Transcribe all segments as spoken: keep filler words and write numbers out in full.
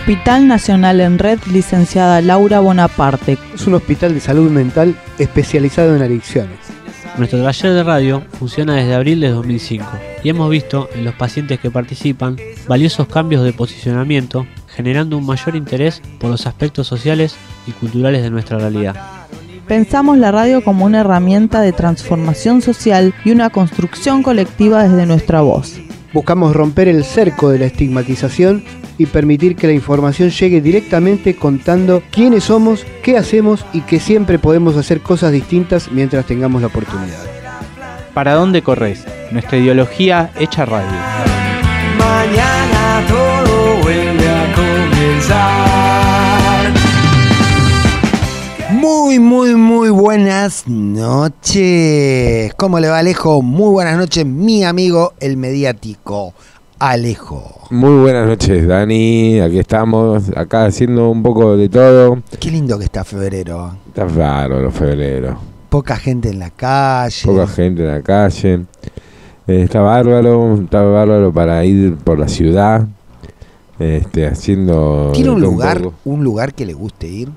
Hospital Nacional en Red, licenciada Laura Bonaparte. Es un hospital de salud mental especializado en adicciones. Nuestro taller de radio funciona desde abril de dos mil cinco y hemos visto en los pacientes que participan valiosos cambios de posicionamiento, generando un mayor interés por los aspectos sociales y culturales de nuestra realidad. Pensamos la radio como una herramienta de transformación social y una construcción colectiva desde nuestra voz. Buscamos romper el cerco de la estigmatización y permitir que la información llegue directamente contando quiénes somos, qué hacemos y que siempre podemos hacer cosas distintas mientras tengamos la oportunidad. ¿Para dónde corres? Nuestra ideología hecha radio. Mañana todo vuelve a comenzar. Muy, muy, muy buenas noches. ¿Cómo le va, Alejo? Muy buenas noches, mi amigo el mediático Alejo. Muy buenas noches, Dani. Aquí estamos, acá haciendo un poco de todo. Qué lindo que está febrero. Está raro los febrero. Poca gente en la calle. Poca gente en la calle. Eh, está bárbaro, está bárbaro para ir por la ciudad. Este, haciendo. ¿Tiene un un lugar, poco. un lugar que le guste ir?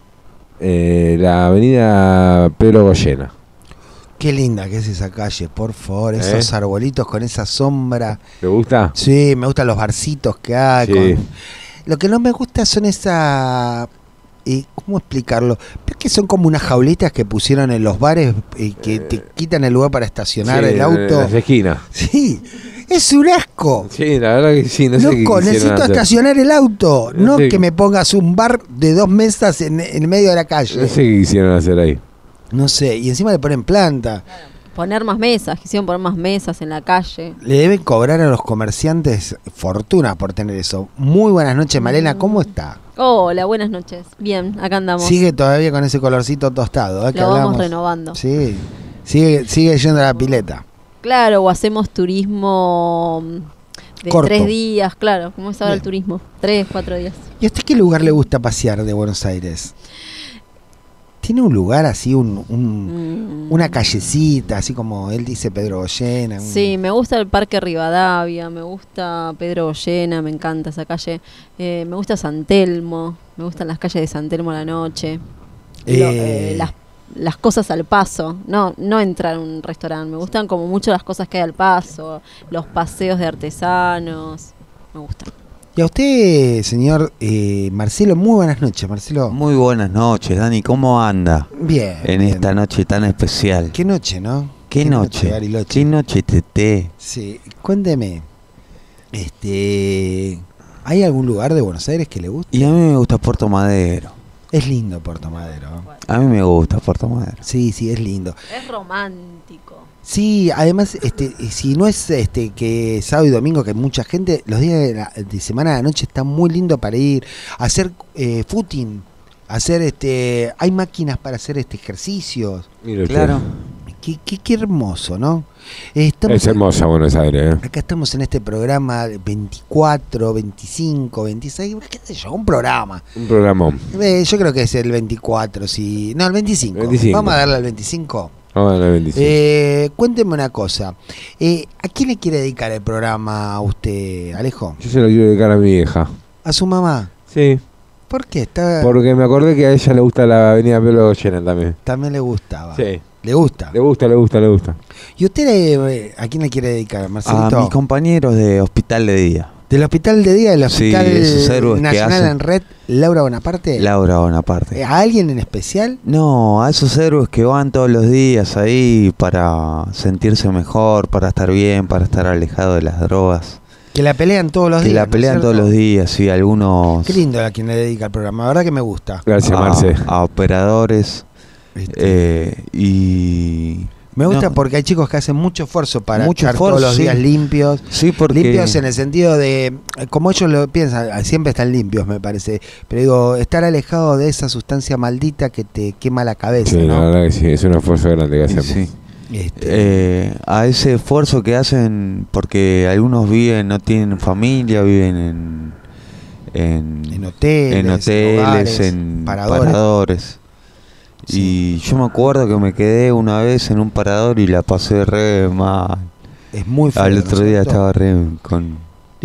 Eh, la avenida Pedro Goyena. Qué linda que es esa calle, por favor, esos ¿Eh? arbolitos con esa sombra. ¿Te gusta? Sí, me gustan los barcitos que hay. Sí. Con... Lo que no me gusta son esa... Eh, ¿Cómo explicarlo? Es que son como unas jaulitas que pusieron en los bares y que Eh, te quitan el lugar para estacionar Sí, el auto. en las esquinas. Sí, es un asco. Sí, la verdad que sí, no sé qué Loco, quisieron necesito hacer. estacionar el auto, No no sé. que me pongas un bar de dos mesas en, en el medio de la calle. No sé qué quisieron hacer ahí. No sé, y encima le ponen planta. Poner más mesas, quisieron poner más mesas en la calle. Le deben cobrar a los comerciantes fortuna por tener eso. Muy buenas noches, Malena, ¿cómo está? Hola, buenas noches. Bien, acá andamos. Sigue todavía con ese colorcito tostado, ¿eh? Que Lo vamos hablamos. renovando. Sí, sigue, sigue yendo a la pileta. Claro, o hacemos turismo de Corto. tres días, claro. ¿Cómo es ahora Bien. el turismo? Tres, cuatro días. ¿Y a usted qué lugar le gusta pasear de Buenos Aires? ¿Tiene un lugar así, un, un- Mm. una callecita, así como él dice Pedro Goyena? un- Sí, me gusta el Parque Rivadavia, me gusta Pedro Goyena, me encanta esa calle. Eh, me gusta San Telmo, me gustan las calles de San Telmo a la noche. Lo- Eh, eh, las, las cosas al paso, no, no entrar a un restaurante. Me gustan como mucho las cosas que hay al paso, los paseos de artesanos, me gustan. Y a usted, señor eh, Marcelo, muy buenas noches, Marcelo. Muy buenas noches, Dani. ¿Cómo anda Bien. en bien. esta noche tan especial? Qué noche, ¿no? ¿Qué noche? Bariloche. ¿Qué noche, Tete? Sí, cuénteme. Este, ¿hay algún lugar de Buenos Aires que le guste? Y a mí me gusta Puerto Madero. Es lindo Puerto Madero. A mí me gusta Puerto Madero. Sí, sí, es lindo. Es romántico. Sí, además, este, si no es este que sábado y domingo que hay mucha gente, los días de, la- de semana a la noche está muy lindo para ir a hacer eh, footing, hacer este, hay máquinas para hacer este ejercicios. Mire usted. Claro. Qué, qué, qué hermoso, ¿no? Eh, Estamos Es hermosa Buenos Aires, ¿eh? Acá estamos en este programa veinticuatro, veinticinco, veintiséis, qué sé yo, un programa. Un programón. Eh, yo creo que es el veinticuatro, sí. No, el veinticinco. veinticinco. Vamos a darle al veinticinco. Vamos a la bendición. Eh, cuénteme una cosa. Eh, ¿A quién le quiere dedicar el programa a usted, Alejo? Yo se lo quiero dedicar a mi vieja. ¿A su mamá? Sí, ¿Por qué? Está, porque me acordé que a ella le gusta la avenida Pedro Goyena también. también le gustaba. Sí. ¿Le gusta? Le gusta, le gusta, le gusta. ¿Y usted eh, a quién le quiere dedicar, A Marcelito? mis compañeros de Hospital de Día. ¿Del Hospital de Día, del Sí, Hospital esos héroes que Nacional hacen- en Red, Laura Bonaparte? Laura Bonaparte. Eh, ¿A alguien en especial? No, a esos héroes que van todos los días ahí para sentirse mejor, para estar bien, para estar alejado de las drogas. Que la pelean todos los Que días. la ¿no es pelean cierto? todos los días, sí, algunos Qué lindo a quien le dedica el programa, la verdad que me gusta. Gracias, a, Marce. a operadores Este, eh, y me gusta no. porque hay chicos que hacen mucho esfuerzo para Mucho estar esfuerzo, todos los sí. días limpios. sí, porque Limpios en el sentido de, eh, como ellos lo piensan, siempre están limpios, me parece. Pero digo, estar alejado de esa sustancia maldita que te quema la cabeza, Sí, la ¿no? verdad que sí, es un esfuerzo grande que sí, hacemos. sí. Este, Eh, a ese esfuerzo que hacen porque algunos viven, no tienen familia, viven en en, en hoteles, en hoteles, hogares, en paradores. paradores. Sí. Y yo me acuerdo que me quedé una vez en un parador y la pasé re mal. Es muy feo, Al ¿no otro es día cierto? estaba re con...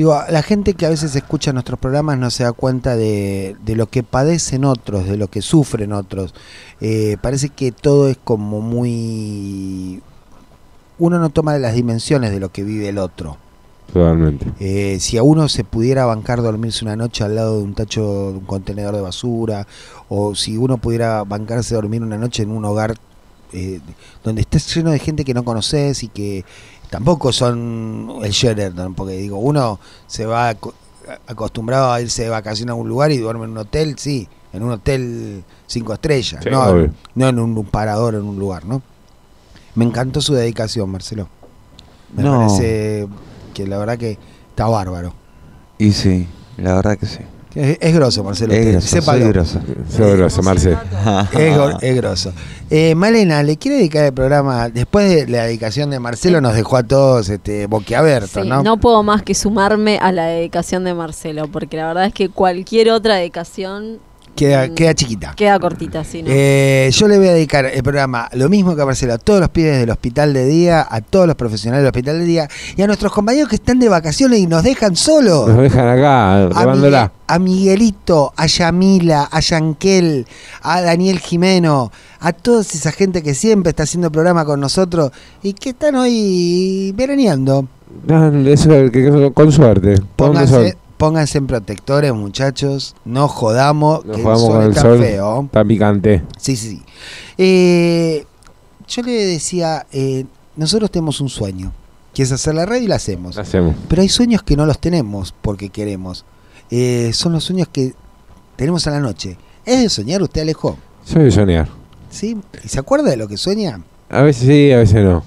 Digo, la gente que a veces escucha nuestros programas no se da cuenta de, de lo que padecen otros, de lo que sufren otros. Eh, parece que todo es como muy... Uno no toma las dimensiones de lo que vive el otro. Totalmente. Eh, si a uno se pudiera bancar dormirse una noche al lado de un tacho, de un contenedor de basura, o si uno pudiera bancarse dormir una noche en un hogar eh, donde estés lleno de gente que no conoces y que tampoco son el Sheraton, porque digo, uno se va ac- acostumbrado a irse de vacaciones a un lugar y duerme en un hotel, sí, en un hotel cinco estrellas, Sí, no, obvio. no en un, un parador en un lugar, ¿no? Me encantó su dedicación, Marcelo. Me No. parece que la verdad que está bárbaro. Y sí, la verdad que sí. Es, es grosso, Marcelo. Es usted, grosso, soy sépalo. grosso. Soy grosso, Marce. Es, gor- es grosso. Eh, Malena, ¿le quiere dedicar el programa? Después de la dedicación de Marcelo nos dejó a todos este, boquiabiertos, Sí, ¿no? no puedo más que sumarme a la dedicación de Marcelo, porque la verdad es que cualquier otra dedicación Queda, mm, queda chiquita. queda cortita, sí, ¿no? Eh, yo le voy a dedicar el programa lo mismo que a Marcelo, a todos los pibes del hospital de día, a todos los profesionales del hospital de día y a nuestros compañeros que están de vacaciones y nos dejan solos. Nos dejan acá, A, robándola. Miguel- a Miguelito, a Yamila, a Yankel, a Daniel Jimeno, a toda esa gente que siempre está haciendo programa con nosotros y que están hoy veraneando. Ah, eso, que, que- con suerte. ¿Dónde son? Pónganse, pónganse en protectores, muchachos. No jodamos, Nos que jugamos el sol con el está sol. feo. Está picante. Sí, sí, sí. Eh, yo le decía, eh, nosotros tenemos un sueño, que es hacer la radio y la hacemos. Lo hacemos. Pero hay sueños que no los tenemos porque queremos. Eh, son los sueños que tenemos a la noche. ¿Es de soñar usted, Alejo? Soy de soñar. ¿Sí? ¿Y se acuerda de lo que sueña? A veces sí, a veces no.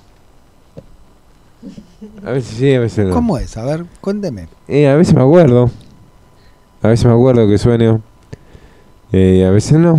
A veces sí, a veces no. ¿Cómo es? A ver, cuénteme. Eh, a veces me acuerdo. A veces me acuerdo que sueño. Eh, a veces no.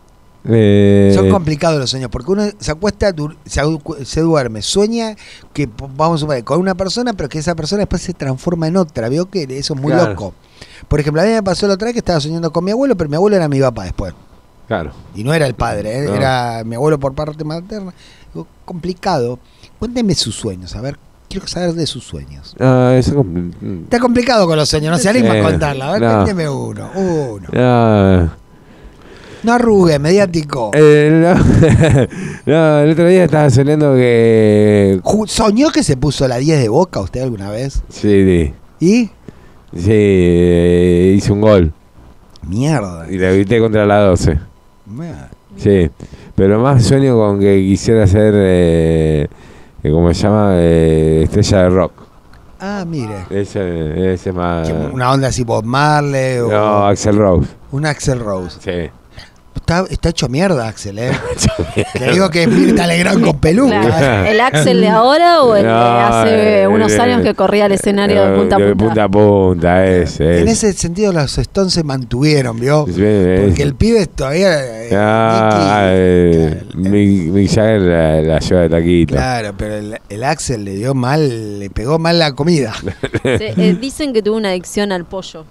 Eh, Son complicados los sueños porque uno se acuesta, dur- se, acu- se duerme, sueña que p- vamos a suponer con una persona, pero que esa persona después se transforma en otra. ¿Vio que eso es muy Claro. loco? Por ejemplo, a mí me pasó la otra vez que estaba soñando con mi abuelo, pero mi abuelo era mi papá después. Claro. Y no era el padre, ¿eh? No. Era mi abuelo por parte materna. Digo, complicado. Cuénteme sus sueños, a ver. Quiero saber de sus sueños. Ah, eso es compl- Está complicado con los sueños, no se anima Eh, a contarla. A ver, no. cuénteme uno. Uno. Ah, No arrugue, mediático. eh, no. No, el otro día estaba soñando que. Ju- ¿Soñó que se puso la diez de Boca usted alguna vez? Sí, sí. ¿Y? Sí, eh, hice un gol. Mierda. Y la grité contra la doce. Mierda. Sí. Pero más sueño con que quisiera ser. Eh, eh, ¿Cómo se llama? Eh, estrella de rock. Ah, mire. Ese, ese es más. Que Una onda así Bob Marley o No, Axel Rose. un Axel Rose. Sí. Está, está hecho mierda, Axel, ¿eh? Te digo que Mirta Legrand con peluca. Claro. ¿El Axel de ahora o el No, de hace eh, unos eh, años que corría al escenario de punta a De punta? punta a punta, ese. En ese. ese sentido los Stones se mantuvieron, ¿vio? Sí, ese. Porque el pibe todavía... eh, Ah, Nicky, eh, claro, Mick Mick Jagger la, la lleva de taquito. claro, pero el, el Axel le dio mal, le pegó mal la comida. Se- eh, dicen que tuvo una adicción al pollo.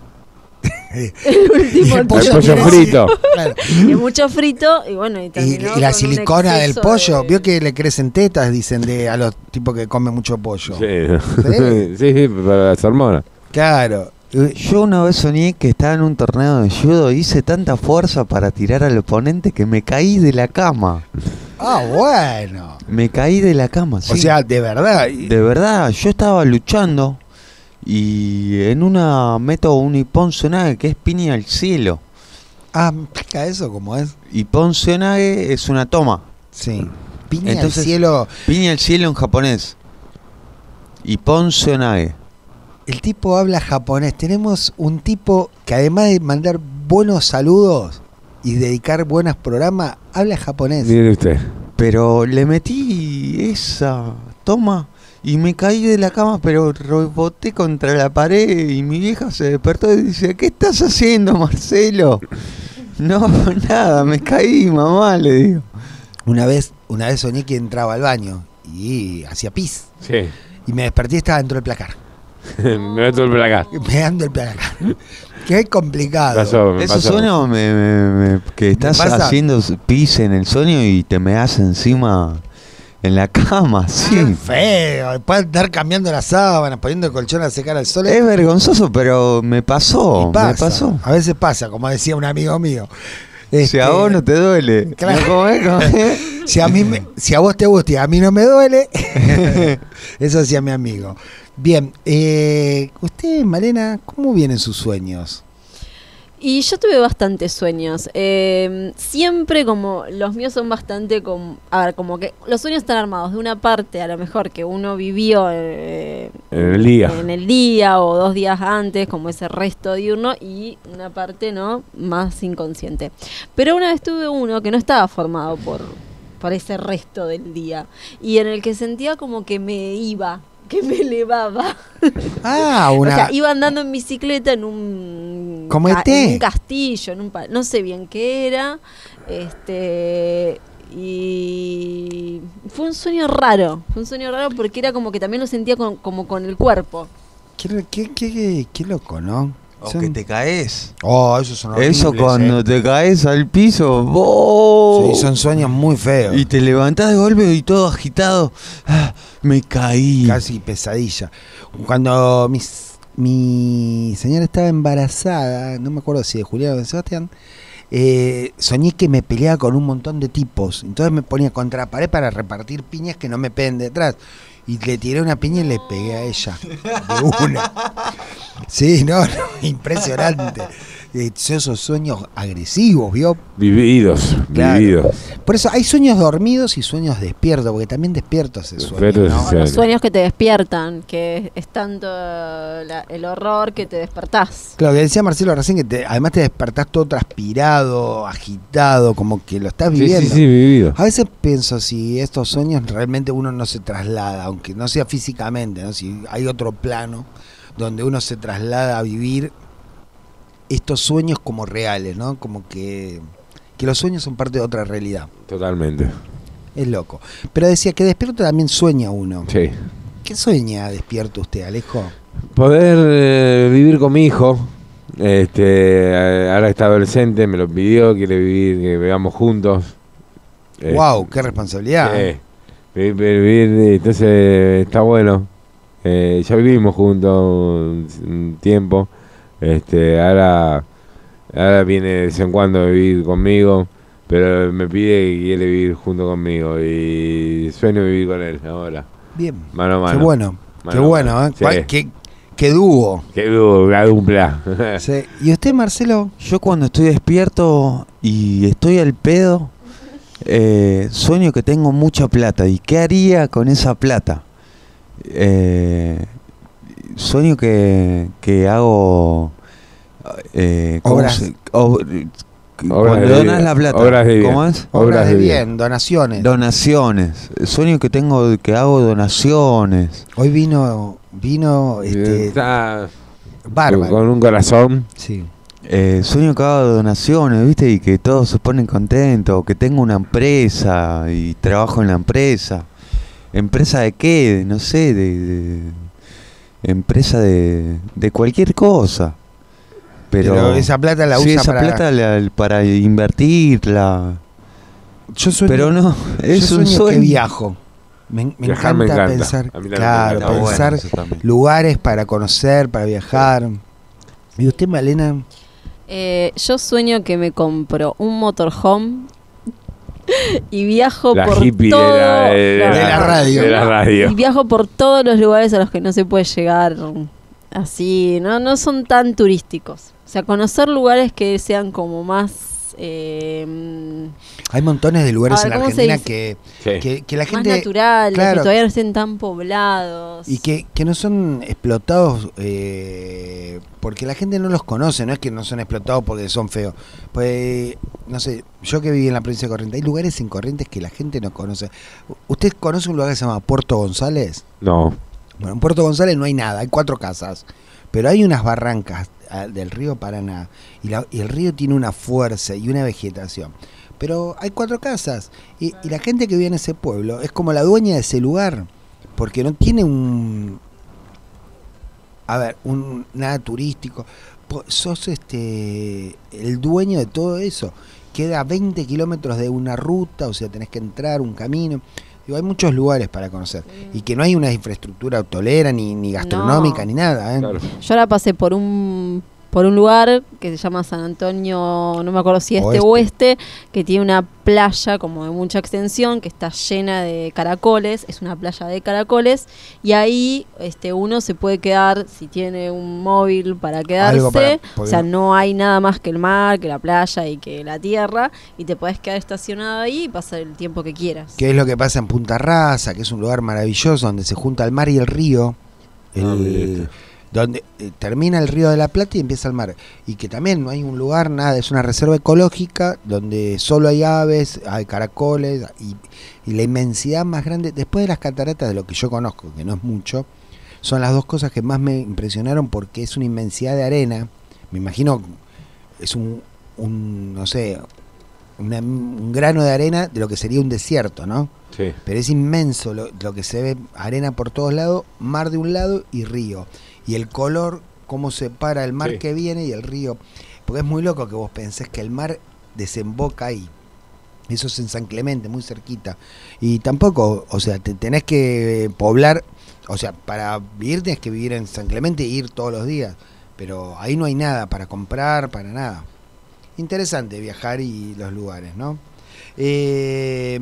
El último El El pollo pollo tiene- frito. Claro. Y mucho frito y bueno y, Y, terminó y la con un silicona del exceso pollo, de- vio que le crecen tetas, dicen, de a los tipos que comen mucho pollo. Sí, sí, sí, para las hormonas. Claro. Yo una vez soñé que estaba en un torneo de judo, hice tanta fuerza para tirar al oponente que me caí de la cama. Ah, bueno. Me caí de la cama, sí. O sea, de verdad. y- De verdad, yo estaba luchando y en una meto un Iponzonage que es piña al cielo. Ah, ¿me explica eso cómo es? Iponzonage es una toma. Sí. Piña Entonces- al cielo. Piña al cielo en japonés. Iponzonage. El tipo habla japonés. Tenemos un tipo que además de mandar buenos saludos y dedicar buenos programas, habla japonés. Mire usted. Pero le metí esa toma y me caí de la cama, pero reboté contra la pared y mi vieja se despertó y dice, ¿qué estás haciendo, Marcelo? No, nada, me caí, mamá, le digo. Una vez, una vez soñé que entraba al baño y hacía pis. Sí. Y me desperté y estaba dentro del placar. Me meto el placar. Me dando el placar. Qué complicado. Pasó, me Ese pasó. sueño me, me- me- que estás pasa. haciendo pis en el sueño y te me das encima En la cama, sí. Qué feo. Después andar cambiando las sábanas, poniendo el colchón a secar al sol. Es vergonzoso, pero me pasó. Y pasa. Me pasó. A veces pasa, como decía un amigo mío. Si Este, a vos no te duele. Claro. ¿No? ¿Cómo es? ¿Cómo es? Si a mí me- si a vos te gusta y a mí no me duele, eso decía mi amigo. Bien, eh, usted, Malena, ¿cómo vienen sus sueños? Y yo tuve bastantes sueños. Eh, siempre como los míos son bastante como, a ver, como que los sueños están armados de una parte a lo mejor que uno vivió eh, En el día. en el día o dos días antes, como ese resto diurno, y una parte no más inconsciente. Pero una vez tuve uno que no estaba formado por, por ese resto del día y en el que sentía como que me iba, que me elevaba. Ah, una... O sea, iba andando en bicicleta en un, ¿Como ca- E T? en un castillo, en un pa- no sé bien qué era, este y fue un sueño raro, fue un sueño raro porque era como que también lo sentía con, como con el cuerpo. Qué, qué, qué, qué loco, ¿no? O Son- que te caes. Oh, esos son horribles. Eso cuando eh. te caes al piso. ¡Oh! Sí, son sueños muy feos. Y te levantás de golpe y todo agitado. Ah, me caí. Casi pesadilla. Cuando mis, mi señora estaba embarazada, no me acuerdo si de Julián o de Sebastián, eh, soñé que me peleaba con un montón de tipos. Entonces me ponía contra la pared para repartir piñas que no me peguen detrás. Y le tiré una piña y le pegué a ella. De una. Sí, no, no, impresionante. Eh, esos sueños agresivos, ¿vio? Vividos, Claro. vividos. Por eso hay sueños dormidos y sueños despiertos, porque también despiertos se sueña, Despiertos ¿no? se O los Sí. sueños que te despiertan, que es tanto la- el horror que te despertás. Claro, que decía Marcelo recién que te- además te despertás todo transpirado, agitado, como que lo estás Sí, viviendo. sí, sí, vividos. A veces pienso si estos sueños realmente uno no se traslada, aunque no sea físicamente, ¿no? Si hay otro plano donde uno se traslada a vivir estos sueños como reales, ¿no? Como que, que los sueños son parte de otra realidad. Totalmente. Es loco. Pero decía que despierto también sueña uno. Sí. ¿Qué sueña despierto usted, Alejo? Poder eh, vivir con mi hijo. Este, eh, ahora está adolescente, me lo pidió, quiere vivir, que vivamos juntos. Eh, ¡Wow! ¡Qué responsabilidad! sí. Vivir, vivir, entonces está bueno. Eh, ya vivimos juntos un, un tiempo. Este, ahora, ahora viene de vez en cuando a vivir conmigo, pero me pide que quiere vivir junto conmigo y sueño vivir con él ahora. Bien. Mano a mano. Qué bueno. Mano Qué a bueno, mano. ¿eh? Sí. Cuál- Qué, qué dúo. Qué duro, la dupla. Sí. ¿Y usted, Marcelo? Yo cuando estoy despierto y estoy al pedo, eh, sueño que tengo mucha plata. ¿Y qué haría con esa plata? Eh, sueño que, que hago... Eh, ¿cómo Obras. se- ob- Obras cuando de donas bien. la plata. Obras de bien. ¿Cómo es? Obras Obras de de bien, bien. donaciones. Donaciones. Sueño que tengo que hago donaciones. Hoy vino, vino, este, Está bárbaro. con un corazón. Sí. Eh, sueño que hago donaciones, ¿viste? Y que todos se ponen contentos. Que tengo una empresa y trabajo en la empresa. ¿Empresa de qué? No sé, de... de- empresa de, de cualquier cosa. Pero, Pero esa plata la sí, usa esa para... plata la- para invertirla. Yo sueño, Pero no, yo es un sueño sueño. que viajo. Me, me Viajar encanta, me encanta. pensar, A mí también me claro, encanta. Está pensar bueno eso también. lugares para conocer, para viajar. ¿Y usted, Malena? Eh, yo sueño que me compro un motorhome y viajo La por hippie todo, de la, de la- De la radio. de la radio. y viajo por todos los lugares a los que no se puede llegar así, no no son tan turísticos. O sea, conocer lugares que sean como más eh, Hay montones de lugares A ver, en la ¿cómo se Argentina dice? que, Sí. que, que la más gente... naturales, claro. que todavía no estén tan poblados. Y que, que no son explotados eh, porque la gente no los conoce, no es que no son explotados porque son feos. Pues, no sé, yo que viví en la provincia de Corrientes, hay lugares en Corrientes que la gente no conoce. ¿Usted conoce un lugar que se llama Puerto González? No. Bueno, en Puerto González no hay nada, hay cuatro casas, pero hay unas barrancas ah, del río Paraná y, la- y el río tiene una fuerza y una vegetación. Pero hay cuatro casas y, y la gente que vive en ese pueblo es como la dueña de ese lugar, porque no tiene un, a ver, un nada turístico. Po- Sos este el dueño de todo eso. Queda a veinte kilómetros de una ruta, o sea, tenés que entrar un camino. Digo, hay muchos lugares para conocer. Mm. Y que no hay una infraestructura hotelera, ni, ni gastronómica, no. ni nada. ¿eh? Claro. Yo ahora pasé por un... por un lugar que se llama San Antonio, no me acuerdo si este o oeste, que tiene una playa como de mucha extensión, que está llena de caracoles, es una playa de caracoles, y ahí este uno se puede quedar, si tiene un móvil para quedarse, para o sea, no hay nada más que el mar, que la playa y que la tierra, y te podés quedar estacionado ahí y pasar el tiempo que quieras. ¿Qué es lo que pasa en Punta Rasa, que es un lugar maravilloso, donde se junta el mar y el río? El... Ah, donde eh, termina el Río de la Plata y empieza el mar, y que también no hay un lugar, nada, es una reserva ecológica donde solo hay aves, hay caracoles, y, y la inmensidad más grande, después de las cataratas, de lo que yo conozco, que no es mucho, son las dos cosas que más me impresionaron, porque es una inmensidad de arena, me imagino, es un, un no sé, una, un grano de arena de lo que sería un desierto, ¿no? Sí. Pero es inmenso lo, lo que se ve, arena por todos lados, mar de un lado y río. Y el color, cómo separa el mar sí. que viene y el río. Porque es muy loco que vos pensés que el mar desemboca ahí. Eso es en San Clemente, muy cerquita. Y tampoco, o sea, te tenés que poblar, o sea, para vivir tenés que vivir en San Clemente e ir todos los días. Pero ahí no hay nada para comprar, para nada. Interesante viajar y los lugares, ¿no? Eh...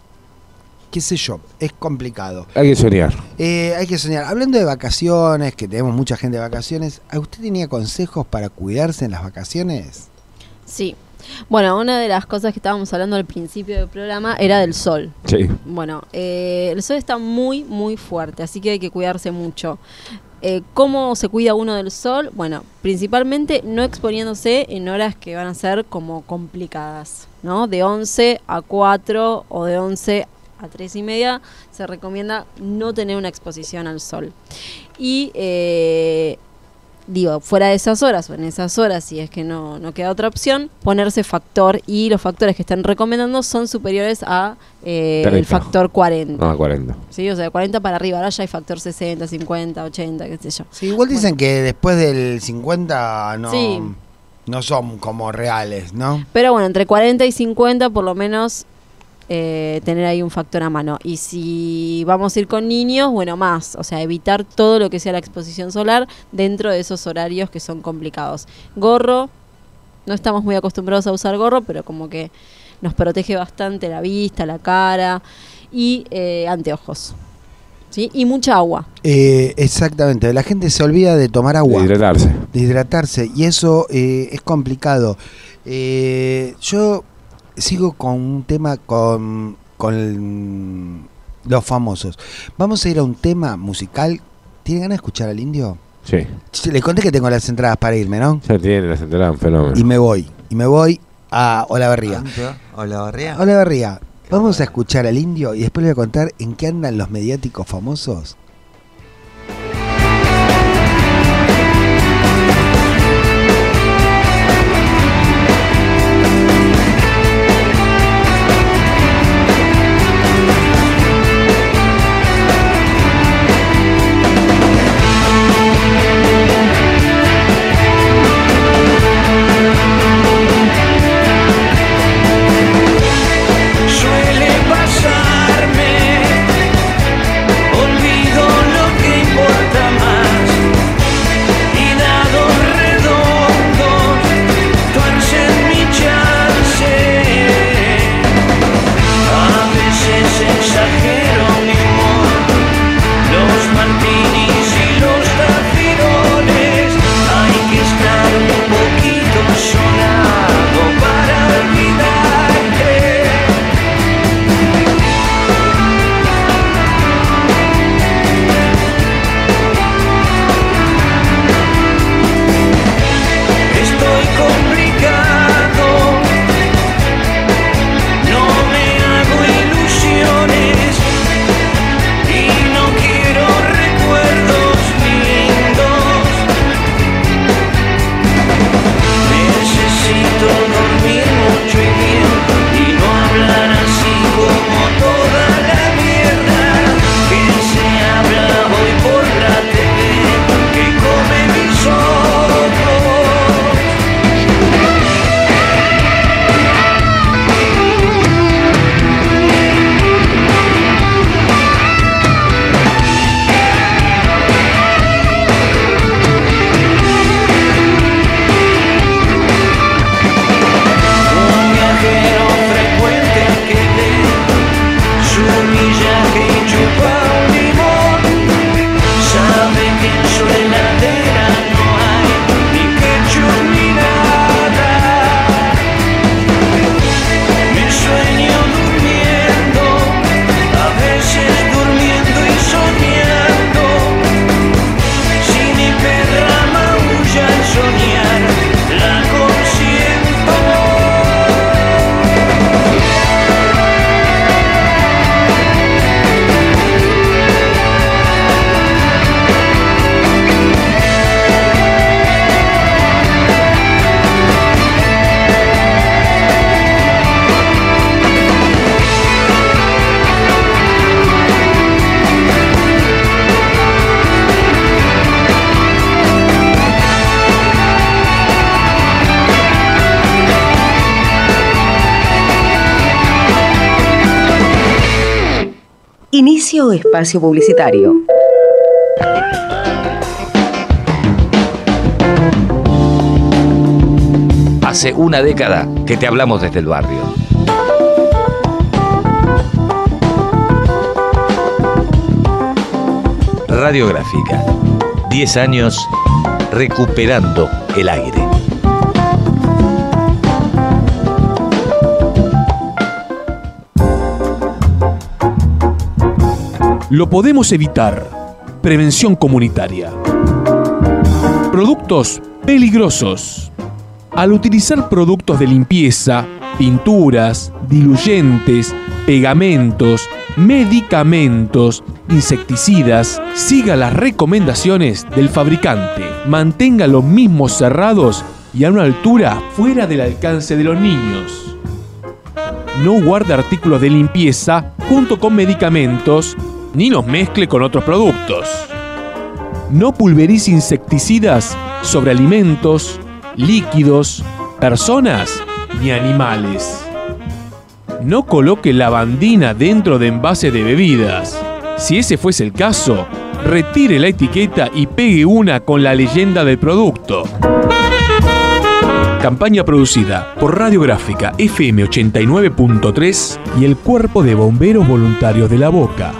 qué sé yo, es complicado. Hay que soñar. Eh, hay que soñar. Hablando de vacaciones, que tenemos mucha gente de vacaciones, ¿usted tenía consejos para cuidarse en las vacaciones? Sí. Bueno, una de las cosas que estábamos hablando al principio del programa era del sol. Sí. Bueno, eh, el sol está muy, muy fuerte, así que hay que cuidarse mucho. Eh, ¿Cómo se cuida uno del sol? Bueno, principalmente no exponiéndose en horas que van a ser como complicadas, ¿no? De once a cuatro o de once a tres y media se recomienda no tener una exposición al sol. Y eh, digo, fuera de esas horas o en esas horas, si es que no, no queda otra opción, ponerse factor, y los factores que están recomendando son superiores a eh, el factor cuarenta. No, cuarenta. Sí, o sea, cuarenta para arriba. Ahora ya hay factor sesenta, cincuenta, ochenta, qué sé yo. Sí, igual dicen bueno. que después del cincuenta no, sí. no son como reales, ¿no? Pero bueno, entre cuarenta y cincuenta por lo menos eh, tener ahí un factor a mano. Y si vamos a ir con niños, bueno, más. O sea, evitar todo lo que sea la exposición solar dentro de esos horarios que son complicados. Gorro, no estamos muy acostumbrados a usar gorro, pero como que nos protege bastante la vista, la cara, y eh, anteojos. ¿Sí? Y mucha agua. Eh, exactamente, la gente se olvida de tomar agua. De hidratarse. De hidratarse, y eso eh, es complicado. Eh, yo sigo con un tema con, con el, los famosos. Vamos a ir a un tema musical. ¿Tienen ganas de escuchar al Indio? Sí. Les conté que tengo las entradas para irme, ¿no? Ya tiene las entradas, un fenómeno. Y me voy, y me voy a Olavarría. Olavarría. Olavarría. Vamos a escuchar al Indio y después les voy a contar en qué andan los mediáticos famosos. Suele pasarme, olvido Inicio espacio publicitario. Hace una década que te hablamos desde el barrio. Radiográfica. diez años recuperando el aire. Lo podemos evitar. Prevención comunitaria. Productos peligrosos. Al utilizar productos de limpieza, pinturas, diluyentes, pegamentos, medicamentos, insecticidas, siga las recomendaciones del fabricante. Mantenga los mismos cerrados y a una altura fuera del alcance de los niños. No guarde artículos de limpieza junto con medicamentos ni los mezcle con otros productos. No pulverice insecticidas sobre alimentos, líquidos, personas ni animales. No coloque lavandina dentro de envases de bebidas. Si ese fuese el caso, retire la etiqueta y pegue una con la leyenda del producto. Campaña producida por Radiográfica F M ochenta y nueve punto tres y el Cuerpo de Bomberos Voluntarios de La Boca.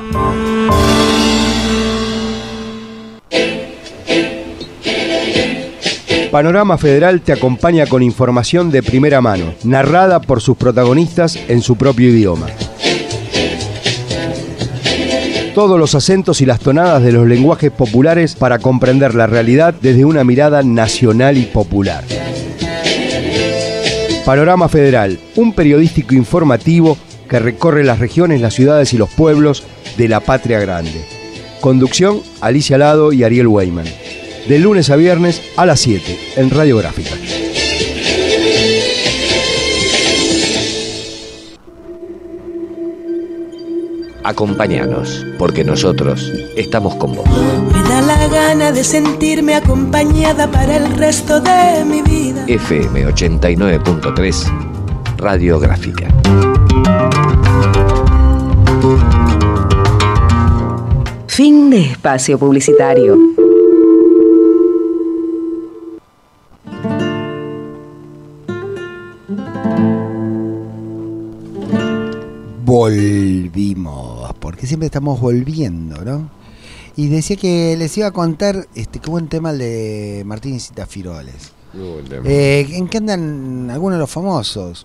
Panorama Federal te acompaña con información de primera mano, narrada por sus protagonistas en su propio idioma. Todos los acentos y las tonadas de los lenguajes populares para comprender la realidad desde una mirada nacional y popular. Panorama Federal, un periodístico informativo que recorre las regiones, las ciudades y los pueblos de la patria grande. Conducción, Alicia Lado y Ariel Weyman. De lunes a viernes a las siete en Radiográfica. Acompáñanos, porque nosotros estamos con vos. Me da la gana de sentirme acompañada para el resto de mi vida. F M ochenta y nueve punto tres, Radiográfica. Fin de espacio publicitario. Volvimos, porque siempre estamos volviendo, ¿no? Y decía que les iba a contar, este, qué buen tema el de Martínez y Tafiroles. Eh, ¿En qué andan algunos de los famosos?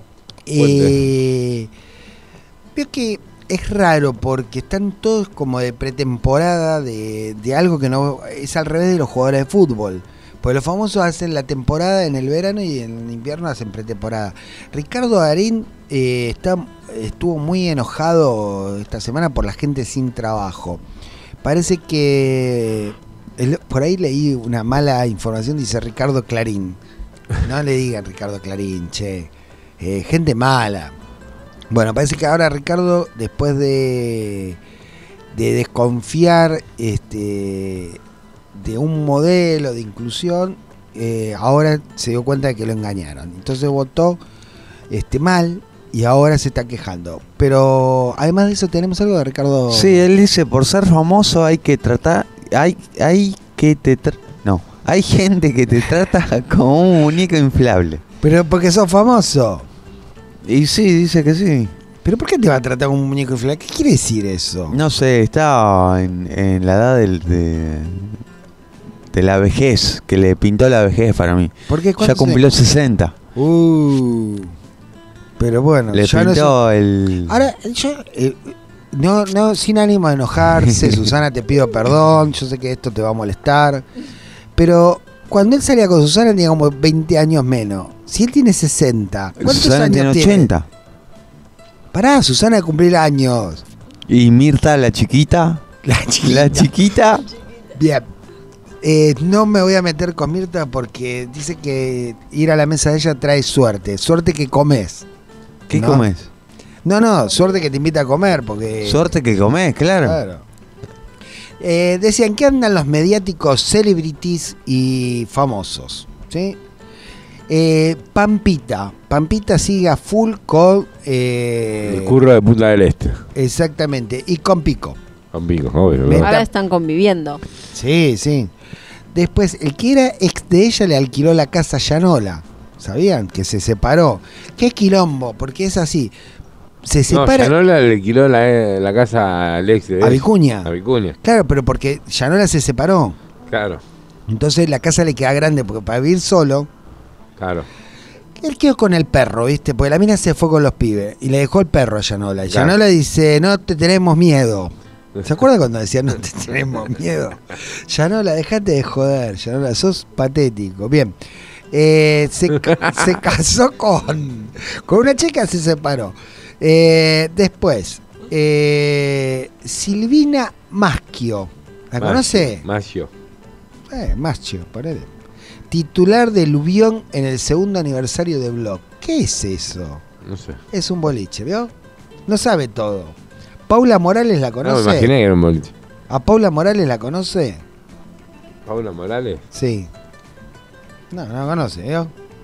Eh, veo que es raro porque están todos como de pretemporada de, de algo que no es al revés de los jugadores de fútbol. Pues los famosos hacen la temporada en el verano y en el invierno hacen pretemporada. Ricardo Darín eh, está, estuvo muy enojado esta semana por la gente sin trabajo. Parece que el, por ahí leí una mala información, dice Ricardo Clarín. No le digan Ricardo Clarín, che. Eh, gente mala. Bueno, parece que ahora Ricardo, después de, de desconfiar este de un modelo de inclusión, eh, ahora se dio cuenta de que lo engañaron. Entonces votó este, mal y ahora se está quejando. Pero además de eso tenemos algo de Ricardo. Sí, él dice, por ser famoso hay que tratar, hay, hay que te tra- no, hay gente que te trata como un muñeco inflable. Pero porque sos famoso. Y sí, dice que sí. ¿Pero por qué te va a tratar como un muñeco inflable? ¿Qué quiere decir eso? No sé, está en, en la edad del, de... de la vejez, que le pintó la vejez para mí. ¿Por qué? Ya cumplió sesenta. Uh, pero bueno, le ya pintó no sé. el... Ahora, yo, eh, no, no, sin ánimo de enojarse, Susana, te pido perdón, yo sé que esto te va a molestar, pero cuando él salía con Susana tenía como veinte años menos. Si él tiene sesenta, ¿cuántos Susana años tiene tiene? ochenta. Pará, Susana de cumplir años. ¿Y Mirta, la chiquita? La chiquita. La chiquita. Bien. Eh, no me voy a meter con Mirta porque dice que ir a la mesa de ella trae suerte. Suerte que comes. ¿Qué ¿no? comes? No, no, suerte que te invita a comer porque... Suerte que comes, claro. Claro. Eh, decían que andan los mediáticos, celebrities y famosos, ¿sí? Eh, Pampita. Pampita sigue a full con... Eh, El curro de Punta del Este. Exactamente. Y con Pico. Con Pico, obvio. Me- ¿no? Ahora están conviviendo. Sí, sí. Después, el que era ex de ella le alquiló la casa a Yanola. ¿Sabían? Que se separó. ¿Qué quilombo? Porque es así. Se No, separa... Yanola le alquiló la, eh, la casa al ex de A él. Vicuña. A Vicuña, Claro, pero porque Yanola se separó. claro, Entonces la casa le queda grande porque para vivir solo... claro. Él quedó con el perro, ¿viste? Porque la mina se fue con los pibes y le dejó el perro a Yanola. Y Claro. Yanola dice, no te tenemos miedo. ¿Se acuerda cuando decía no te tenemos miedo? Yanola, dejate de joder, Yanola, sos patético. Bien. Eh, se, ca- se casó con, con una chica, se separó. Eh, después, eh, Silvina Maschio. ¿La conoce? Maschio. Eh, Maschio, ponele. Titular del Lubión en el segundo aniversario de Blog. ¿Qué es eso? No sé. Es un boliche, ¿vio? No sabe todo. Paula Morales la No, me conoce. imaginé que era un boliche. ¿A Paula Morales la conoce? ¿Paula Morales? Sí. No, no la conoce, ¿vio?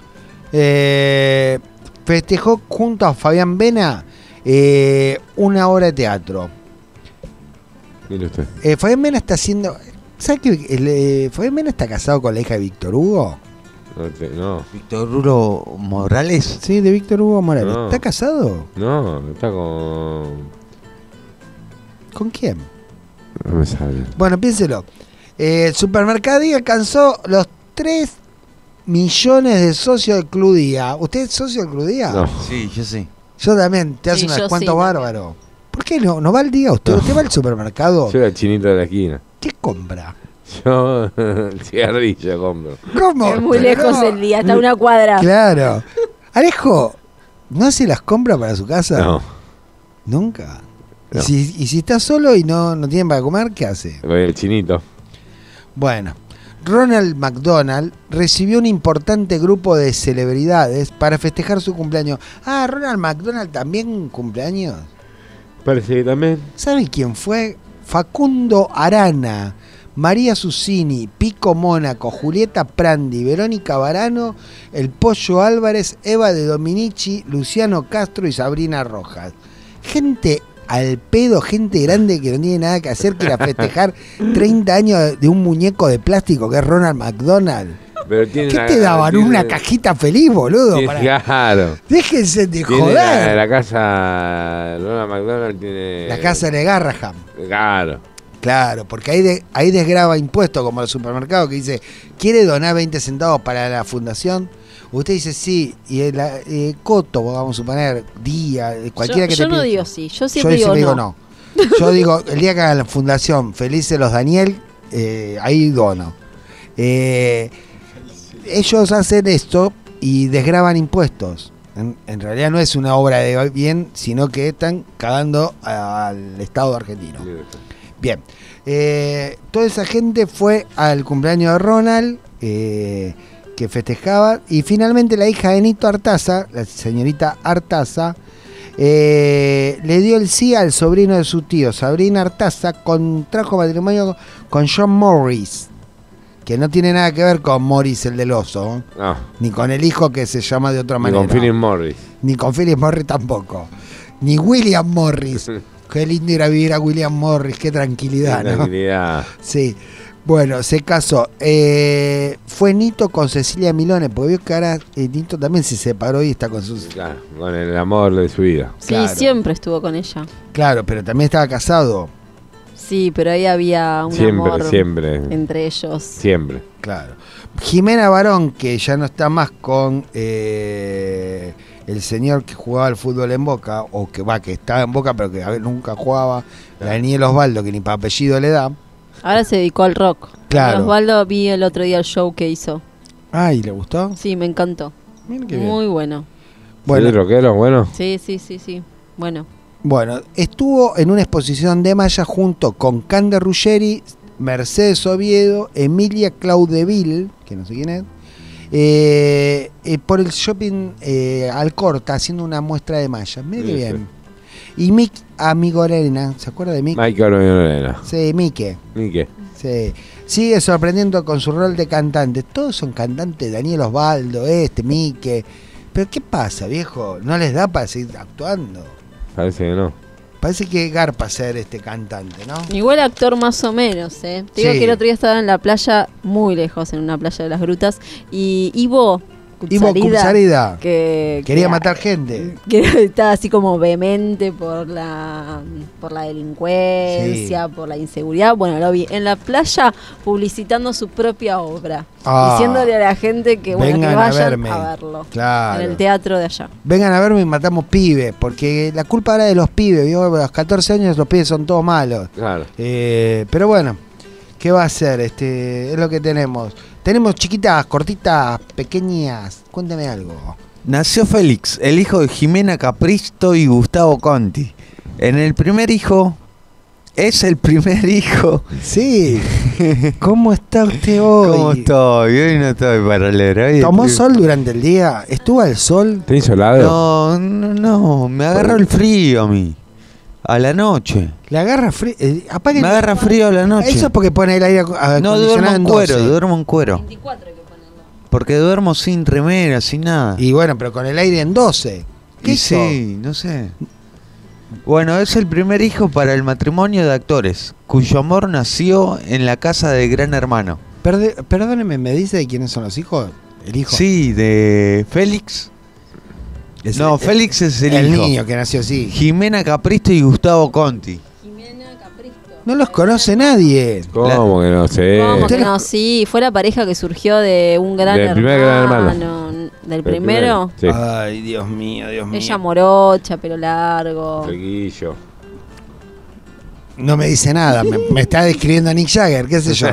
Eh, festejó junto a Fabián Vena eh, una obra de teatro. Mire usted. Eh, Fabián Vena está haciendo... ¿Sabe que el, eh, Fabián Vena está casado con la hija de Víctor Hugo? No. te- no. Víctor Hugo Morales. Sí, de Víctor Hugo Morales. No. ¿Está casado? No, está con... ¿Con quién? No me sale. Bueno, piénselo. Eh, el supermercado Día alcanzó los tres millones de socios del Club Día. ¿Usted es socio del Club Día? No. Sí, yo sí. Yo también. Te hace Sí, unos yo cuantos sí, bárbaros. ¿Por qué no? ¿No va al día usted? No. ¿Usted va al supermercado? Yo era el chinito de la esquina. ¿Qué compra? Yo el cigarrillo compro. ¿Cómo? Es muy Pero lejos no. el día, hasta una cuadra. Claro. Alejo, ¿no se las compra para su casa? No, Nunca. No. ¿Y, si, y si está solo y no, no tiene para comer, ¿qué hace? voy el chinito. Bueno, Ronald McDonald recibió un importante grupo de celebridades para festejar su cumpleaños. Ah, Ronald McDonald también cumpleaños. Parece que también. ¿Sabe quién fue? Facundo Arana, María Susini, Pico Mónaco, Julieta Prandi, Verónica Barano, El Pollo Álvarez, Eva de Dominici, Luciano Castro y Sabrina Rojas. Gente al pedo, gente grande que no tiene nada que hacer que ir a festejar treinta años de un muñeco de plástico que es Ronald McDonald. Pero tiene ¿Qué una- te daban? tiene- ¿Una cajita feliz, boludo? tiene- Para- Claro. Déjense de Tiene joder. La, la casa. Ronald McDonald tiene. La casa de Garraham. Claro. Claro, porque ahí, de, ahí desgraba impuestos como el supermercado que dice, ¿quiere donar veinte centavos para la fundación? Usted dice sí, y el eh, coto, vamos a suponer, día, cualquiera yo que yo te no pida- digo sí, yo Yo siempre siempre digo digo no. no. Yo digo, el día que hagan la fundación Felices los Daniel, eh, ahí dono. Eh, ellos hacen esto y desgraban impuestos. En, en realidad no es una obra de bien, sino que están cagando al Estado argentino. Bien, eh, toda esa gente fue al cumpleaños de Ronald, eh, que festejaba, y finalmente la hija de Nito Artaza, la señorita Artaza, eh, le dio el sí al sobrino de su tío, Sabrina Artaza, contrajo matrimonio con John Morris, que no tiene nada que ver con Morris el del oso, No. ni con el hijo que se llama de otra Ni manera. con Philip Morris. Ni con Philip Morris tampoco. Ni William Morris. Qué lindo ir a vivir a William Morris, qué tranquilidad, Qué ¿no? tranquilidad. Sí. Bueno, se casó. Eh, fue Nito con Cecilia Milone, porque vio que ahora eh, Nito también se separó y está con sus... Claro, con el amor de su vida. Sí, Claro. siempre estuvo con ella. Claro, pero también estaba casado. Sí, pero ahí había un Siempre, amor siempre. entre ellos. Siempre. Claro. Jimena Barón, que ya no está más con eh, el señor que jugaba al fútbol en Boca, o que va, que estaba en Boca, pero que a ver, nunca jugaba, Daniel Osvaldo, que ni para apellido le da. Ahora se dedicó al rock. Claro. Osvaldo, vi el otro día el show que hizo. Ay, ¿le gustó? Sí, me encantó. Mira qué bien. Muy bueno. Bueno. ¿Sí, rockero? Bueno. Sí, sí, sí, sí. Bueno. Bueno, estuvo en una exposición de Maya junto con Cande Ruggeri, Mercedes Oviedo, Emilia Claudeville, que no sé quién es, eh, eh, por el shopping eh, Alcorta, haciendo una muestra de mallas. Mira qué Sí, bien. Y Mick Amigorena, ¿se acuerda de Mick? Michael Orena. Sí, Mike. Mike. Sí. sigue sorprendiendo con su rol de cantante. Todos son cantantes, Daniel Osvaldo, este, Mique. Pero ¿qué pasa, viejo? ¿No les da para seguir actuando? Parece que no. Parece que garpa ser este cantante, ¿no? Igual actor más o menos, ¿eh? Te digo Sí. que el otro día estaba en la playa, muy lejos, en una playa de las grutas, y Ivo Ivo Kupsarida, que quería que- matar gente. que está así como vehemente por la por la delincuencia, por la inseguridad. Bueno, lo vi en la playa publicitando su propia obra, Ah. diciéndole a la gente que bueno, Vengan que a vayan verme. a verlo Claro. en el teatro de allá. Vengan a verme y matamos pibes, porque la culpa ahora de los pibes, ¿vio? A los catorce años los pibes son todos malos. Claro. Eh, pero bueno, ¿qué va a hacer? Este, es lo que tenemos. Tenemos chiquitas, cortitas, pequeñas. Cuéntame algo. Nació Félix, el hijo de Jimena Capristo y Gustavo Conti. En el primer hijo, es el primer hijo. Sí. ¿Cómo está usted hoy? ¿Cómo estoy? Hoy no estoy para leer. Hoy ¿Tomó estoy- sol durante el día? ¿Estuvo al sol? ¿Está insolado? No, no, no, me agarró el frío a mí. A la noche. ¿Le agarra frío? Eh, apague- Me agarra frío a la noche. Eso es porque pone el aire ac- No, duermo acondicionado en en cuero, doce. duermo en cuero. Porque duermo sin remera, sin nada. Y bueno, pero con el aire en doce. ¿Qué Y hizo? sí, no sé. Bueno, es el primer hijo para el matrimonio de actores, cuyo amor nació en la casa de Gran Hermano. Perde- perdóneme, ¿me dice de quiénes son los hijos? El hijo. Sí, de Félix. Es no, el- Félix es el, el hijo. niño que nació así. Jimena Capristo y Gustavo Conti. No los conoce nadie. ¿Cómo que no sé? ¿Cómo que no? Sí, fue la pareja que surgió de un gran Del primer Gran hermano. ¿Del primero? Sí. Ay, Dios mío, Dios mío. Ella morocha, pelo largo. Flequillo. No me dice nada, me, me está describiendo a Nick Jagger, qué sé yo.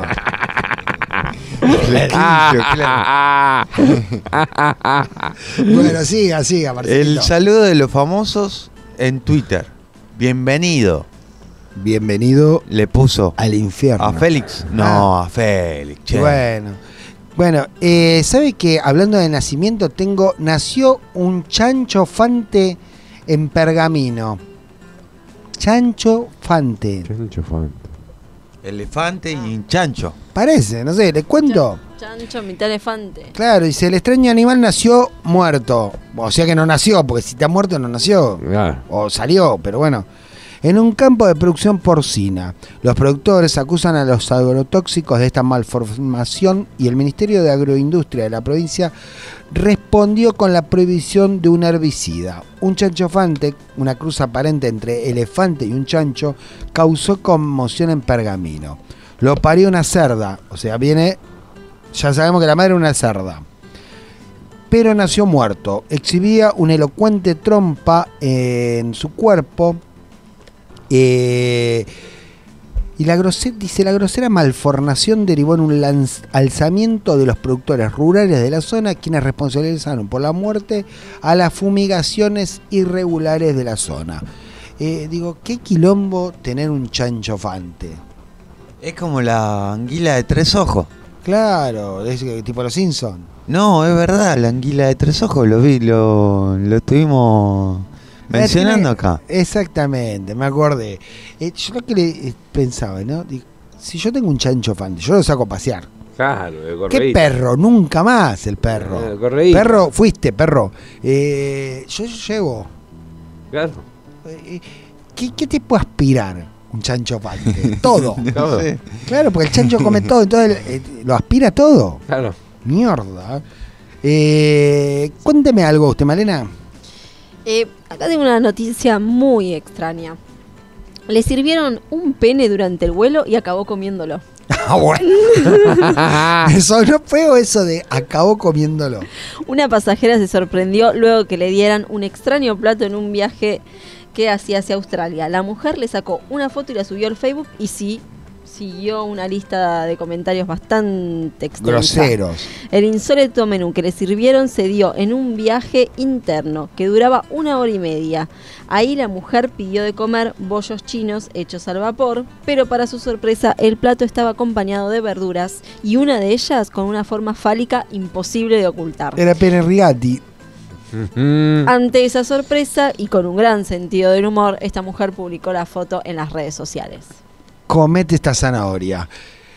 Bueno, siga, siga, Marcelito. El saludo de los famosos en Twitter. Bienvenido. Bienvenido Le puso al infierno. a Félix. No, a Félix. che. Bueno, bueno eh, ¿sabe que hablando de nacimiento tengo, nació un chancho fante en Pergamino? Chancho fante. Chancho fante. Elefante y chancho. Parece, no sé, ¿le cuento? Chancho, mitad elefante. Claro, dice, el extraño animal nació muerto. O sea que no nació, porque si está muerto no nació. Claro. O salió, pero bueno. En un campo de producción porcina. Los productores acusan a los agrotóxicos de esta malformación y el Ministerio de Agroindustria de la provincia respondió con la prohibición de un herbicida. Un chancho fante, una cruz aparente entre elefante y un chancho, causó conmoción en Pergamino. Lo parió una cerda, o sea, viene, ya sabemos que la madre era una cerda. Pero nació muerto. Exhibía una elocuente trompa en su cuerpo. Eh, y la grosera, dice, la grosera malformación derivó en un lanz- alzamiento de los productores rurales de la zona, quienes responsabilizaron por la muerte a las fumigaciones irregulares de la zona. Eh, digo, qué quilombo tener un chancho fante. Es como la anguila de tres ojos. Claro, es que- tipo los Simpsons. No, es verdad, la anguila de tres ojos lo vi, lo, lo estuvimos mencionando La tiene- acá. Exactamente, me acordé. Eh, yo lo que le eh, pensaba, ¿no? Digo, si yo tengo un chancho fante, yo lo saco a pasear. Claro, el ¿Qué correíto. perro? Nunca más el perro. El correíto. Perro, fuiste, perro. Eh, yo llevo. Claro. eh, ¿qué, ¿Qué te puede aspirar un chancho fante? Todo. Todo. Sí. Claro, porque el chancho come todo, entonces eh, lo aspira todo. Claro. Mierda. Eh, cuénteme algo usted, Malena. Eh, acá tengo una noticia muy extraña. Le sirvieron un pene durante el vuelo y acabó comiéndolo. Ah, bueno. Me sonó feo eso de acabó comiéndolo. Una pasajera se sorprendió luego que le dieran un extraño plato en un viaje que hacía hacia Australia. La mujer le sacó una foto y la subió al Facebook y sí, siguió una lista de comentarios bastante extensa. Groseros. El insólito menú que le sirvieron se dio en un viaje interno que duraba una hora y media. Ahí la mujer pidió de comer bollos chinos hechos al vapor, pero para su sorpresa el plato estaba acompañado de verduras y una de ellas con una forma fálica imposible de ocultar. Era pene rigati. Ante esa sorpresa y con un gran sentido del humor, esta mujer publicó la foto en las redes sociales. Comete esta zanahoria.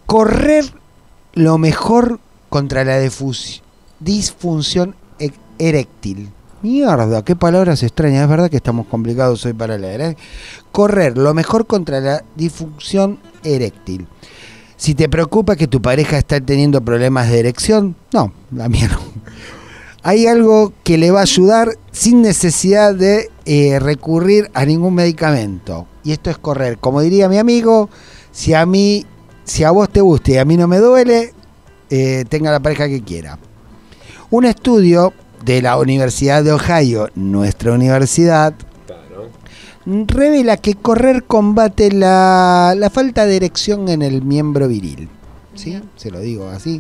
correr lo mejor contra la difus- disfunción e- eréctil. Mierda, qué palabras extrañas. Es verdad que estamos complicados hoy para leer, ¿eh? Correr lo mejor contra la disfunción eréctil. Si te preocupa que tu pareja está teniendo problemas de erección, no, la mía no. Hay algo que le va a ayudar sin necesidad de eh, recurrir a ningún medicamento. Y esto es correr. Como diría mi amigo, si a mí, si a vos te gusta y a mí no me duele, eh, tenga la pareja que quiera. Un estudio de la Universidad de Ohio, nuestra universidad, claro, revela que correr combate la, la falta de erección en el miembro viril. ¿Sí? Se lo digo así.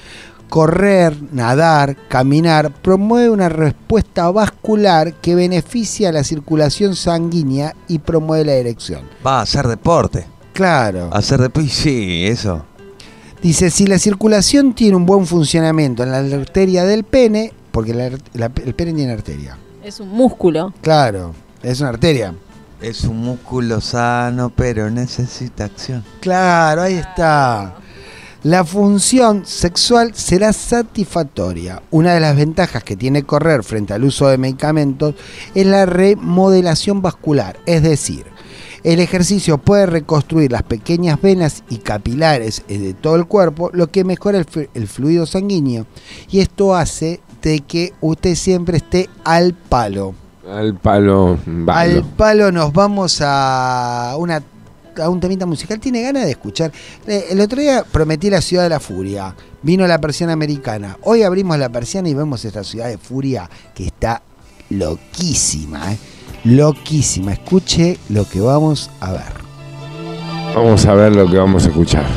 Correr, nadar, caminar promueve una respuesta vascular que beneficia la circulación sanguínea y promueve la erección. Va a hacer deporte. Claro. Hacer deporte, sí, eso. Dice, si la circulación tiene un buen funcionamiento en la arteria del pene, porque la, la, el pene tiene arteria. Es un músculo. Claro, es una arteria. Es un músculo sano, pero necesita acción. Claro, ahí está. La función sexual será satisfactoria. Una de las ventajas que tiene correr frente al uso de medicamentos es la remodelación vascular, es decir, el ejercicio puede reconstruir las pequeñas venas y capilares de todo el cuerpo, lo que mejora el, flu- el fluido sanguíneo, y esto hace de que usted siempre esté al palo. Al palo. Balo. Al palo. Nos vamos a una a un temita musical. ¿Tiene ganas de escuchar? Eh, el otro día prometí la Ciudad de la Furia. Vino la persiana americana. Hoy abrimos la persiana y vemos esta Ciudad de Furia que está loquísima, ¿eh? Loquísima. Escuche lo que vamos a ver. Vamos a ver lo que vamos a escuchar.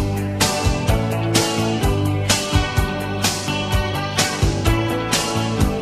Thank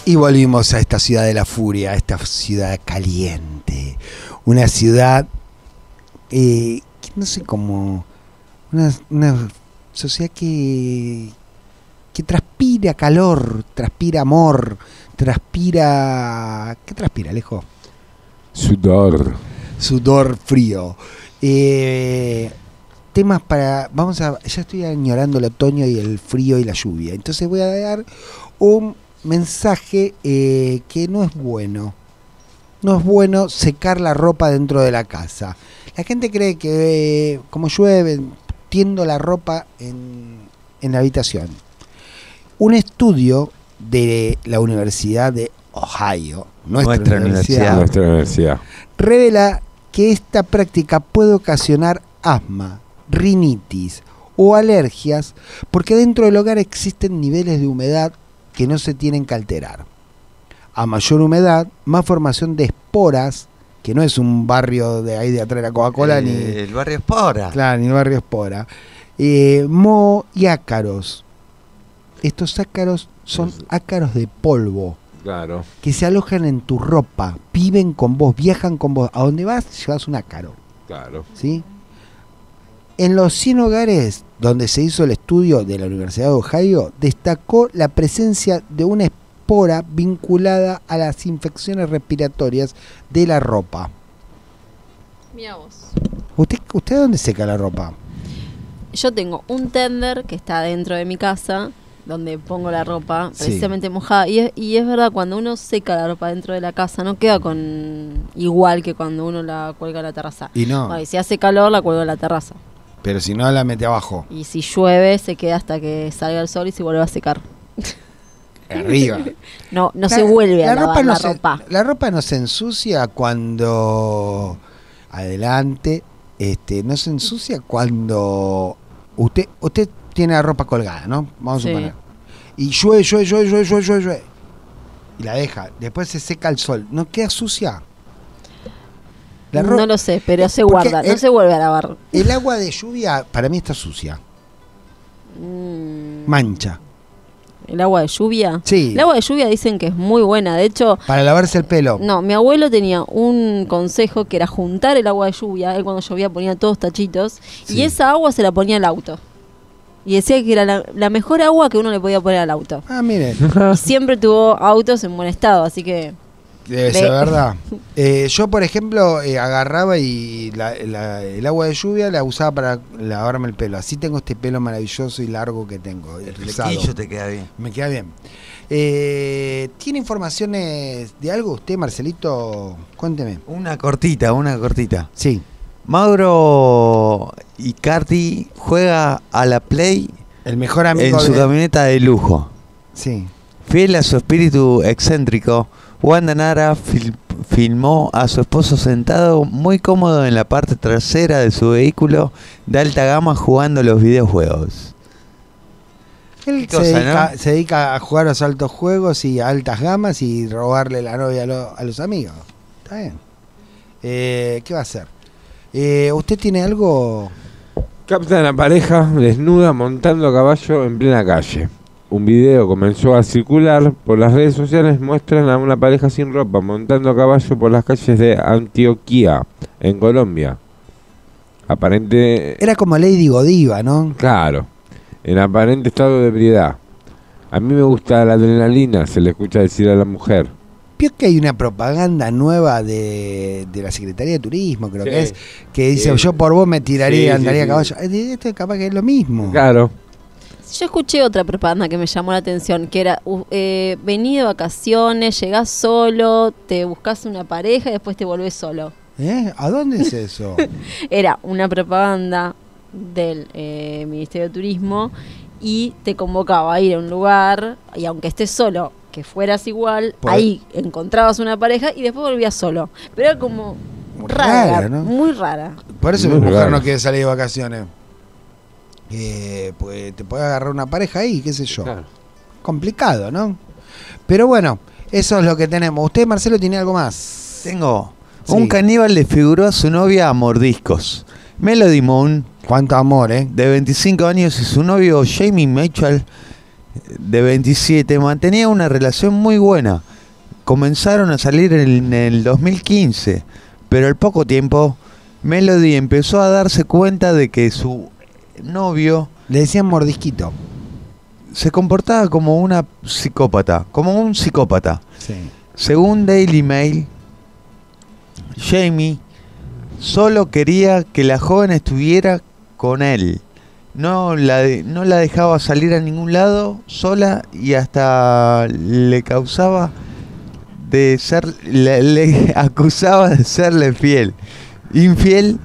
Y volvimos a esta ciudad de la furia, a esta ciudad caliente. Una ciudad eh, que no sé cómo... Una, una sociedad que, que transpira calor, transpira amor, transpira... ¿Qué transpira, Alejo? Sudor. Sudor frío. Eh, temas para... Vamos a... Ya estoy añorando el otoño y el frío y la lluvia. Entonces voy a dar un mensaje eh, que no es bueno. No es bueno secar la ropa dentro de la casa. La gente cree que eh, como llueve, tiendo la ropa en, en la habitación. Un estudio de la Universidad de Ohio, nuestra, Nuestra universidad, universidad. Nuestra universidad. revela que esta práctica puede ocasionar asma, rinitis o alergias porque dentro del hogar existen niveles de humedad que no se tienen que alterar. A mayor humedad, más formación de esporas, que no es un barrio de ahí de atrás de la Coca-Cola, Eh, ni el barrio Espora. Claro, ni el barrio espora. Eh, moho y ácaros. Estos ácaros son ácaros de polvo Claro. que se alojan en tu ropa, viven con vos, viajan con vos. A donde vas, llevas un ácaro. Claro. ¿Sí? En los cien hogares donde se hizo el estudio de la Universidad de Ohio, destacó la presencia de una espora vinculada a las infecciones respiratorias de la ropa. Mira vos. ¿Usted, ¿Usted dónde seca la ropa? Yo tengo un tender que está dentro de mi casa, donde pongo la ropa Sí. precisamente mojada. Y es, y es verdad, cuando uno seca la ropa dentro de la casa, no queda con igual que cuando uno la cuelga a la terraza. Y no. Bueno, y si hace calor, la cuelgo a la terraza. Pero si no, la mete abajo. Y si llueve, se queda hasta que salga el sol y se vuelve a secar. Arriba. No, no La- se vuelve a la lavar ropa no la se- ropa. La ropa no se ensucia cuando... Adelante. Este, no se ensucia cuando... Usted usted tiene la ropa colgada, ¿no? Vamos Sí. a suponer. Y llueve, llueve, llueve, llueve, llueve, llueve, llueve. Y la deja. Después se seca el sol. ¿No queda sucia? La ro- No lo sé, pero se Porque guarda, no el- se vuelve a lavar. El agua de lluvia para mí está sucia. Mm, Mancha. ¿El agua de lluvia? Sí. El agua de lluvia dicen que es muy buena. De hecho, Para lavarse el pelo. no, mi abuelo tenía un consejo que era juntar el agua de lluvia. Él cuando llovía ponía todos tachitos. Sí. Y esa agua se la ponía al auto. Y decía que era la, la mejor agua que uno le podía poner al auto. Ah, mire. Y siempre tuvo autos en buen estado, así que... Debe Le- ser verdad. Eh, yo, por ejemplo, eh, agarraba y la- la- el agua de lluvia la usaba para lavarme el pelo. Así tengo este pelo maravilloso y largo que tengo. El rizado. flequillo te queda bien. Me queda bien. Eh, ¿Tiene informaciones de algo usted, Marcelito? Cuénteme. Una cortita, una cortita. Sí. Mauro Icardi juega a la Play El mejor amigo en su de... camioneta de lujo. Sí. Fiel a su espíritu excéntrico, Wanda Nara fil- filmó a su esposo sentado muy cómodo en la parte trasera de su vehículo de alta gama jugando los videojuegos. Él Qué se, cosa, dedica, ¿no? se dedica a jugar a los altos juegos y a altas gamas y robarle la novia a, lo- a los amigos. Está bien. Eh, ¿Qué va a hacer? Eh, ¿Usted tiene algo? Captan a pareja desnuda montando a caballo en plena calle. Un video comenzó a circular por las redes sociales. Muestran a una pareja sin ropa montando a caballo por las calles de Antioquia, en Colombia. Aparente... Era como Lady Godiva, ¿no? Claro, en aparente estado de ebriedad. A mí me gusta la adrenalina, se le escucha decir a la mujer. Vio que hay una propaganda nueva de, de la Secretaría de Turismo, creo Sí. que es, que dice, Sí. yo por vos me tiraría, Sí, sí, andaría sí. a caballo. Eh, Esto es capaz que es lo mismo. Claro. Yo escuché otra propaganda que me llamó la atención, que era, uh, eh, vení de vacaciones, llegás solo, te buscas una pareja y después te volvés solo. ¿Eh? ¿A dónde es eso? Era una propaganda del eh, Ministerio de Turismo y te convocaba a ir a un lugar y aunque estés solo, que fueras igual, Por- ahí encontrabas una pareja y después volvías solo. Pero era como Rara, rara, ¿no? muy rara. Por eso Muy mi mujer raro. no quiere salir de vacaciones. Eh, pues te puede agarrar una pareja ahí, qué sé yo. Claro. Complicado, ¿no? Pero bueno, eso es lo que tenemos. ¿Usted, Marcelo, tiene algo más? Tengo. Sí. Un caníbal desfiguró a su novia a mordiscos. Melody Moon, Cuánto amor, ¿eh? de veinticinco años, y su novio Jamie Mitchell de veintisiete, mantenía una relación muy buena. Comenzaron a salir en el dos mil quince, pero al poco tiempo Melody empezó a darse cuenta de que su novio, le decían mordisquito, se comportaba como una psicópata, como un psicópata. Sí. Según Daily Mail, Jamie solo quería que la joven estuviera con él. No la, de, no la dejaba salir a ningún lado sola y hasta le causaba de ser, le, le acusaba de serle fiel. Infiel.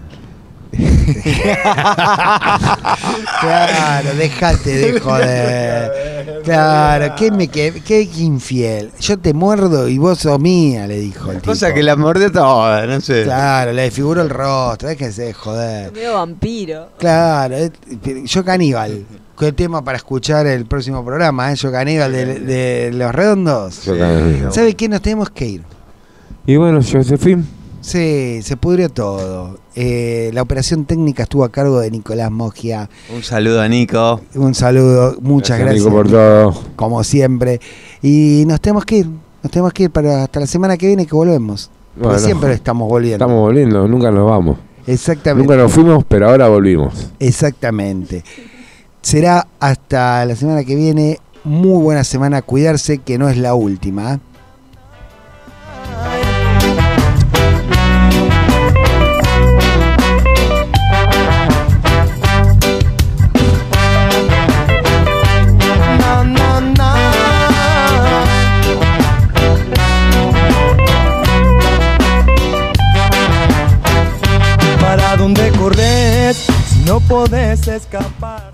Claro, déjate de joder. Claro, ¿qué me qué, qué infiel? Yo te muerdo y vos sos mía, le dijo el tipo. Cosa que la mordió toda, no sé. Claro, le desfiguró el rostro, déjense de joder. Medio vampiro. Claro, yo caníbal. ¿Qué tema para escuchar el próximo programa? ¿eh? Yo caníbal de, de Los Redondos. Yo caníbal. ¿Sabe qué? Nos tenemos que ir. Y bueno, Josefín. Sí, se pudrió todo. Eh, la operación técnica estuvo a cargo de Nicolás Mogia. Un saludo a Nico. Un saludo, muchas gracias. Nico, por todo. Como siempre. Y nos tenemos que ir. Nos tenemos que ir para hasta la semana que viene que volvemos. Porque Bueno, siempre estamos volviendo. Estamos volviendo, nunca nos vamos. Exactamente. Nunca nos fuimos, pero ahora volvimos. Exactamente. Será hasta la semana que viene. Muy buena semana. Cuidarse, que no es la última. ¿Para dónde correr si no podés escapar?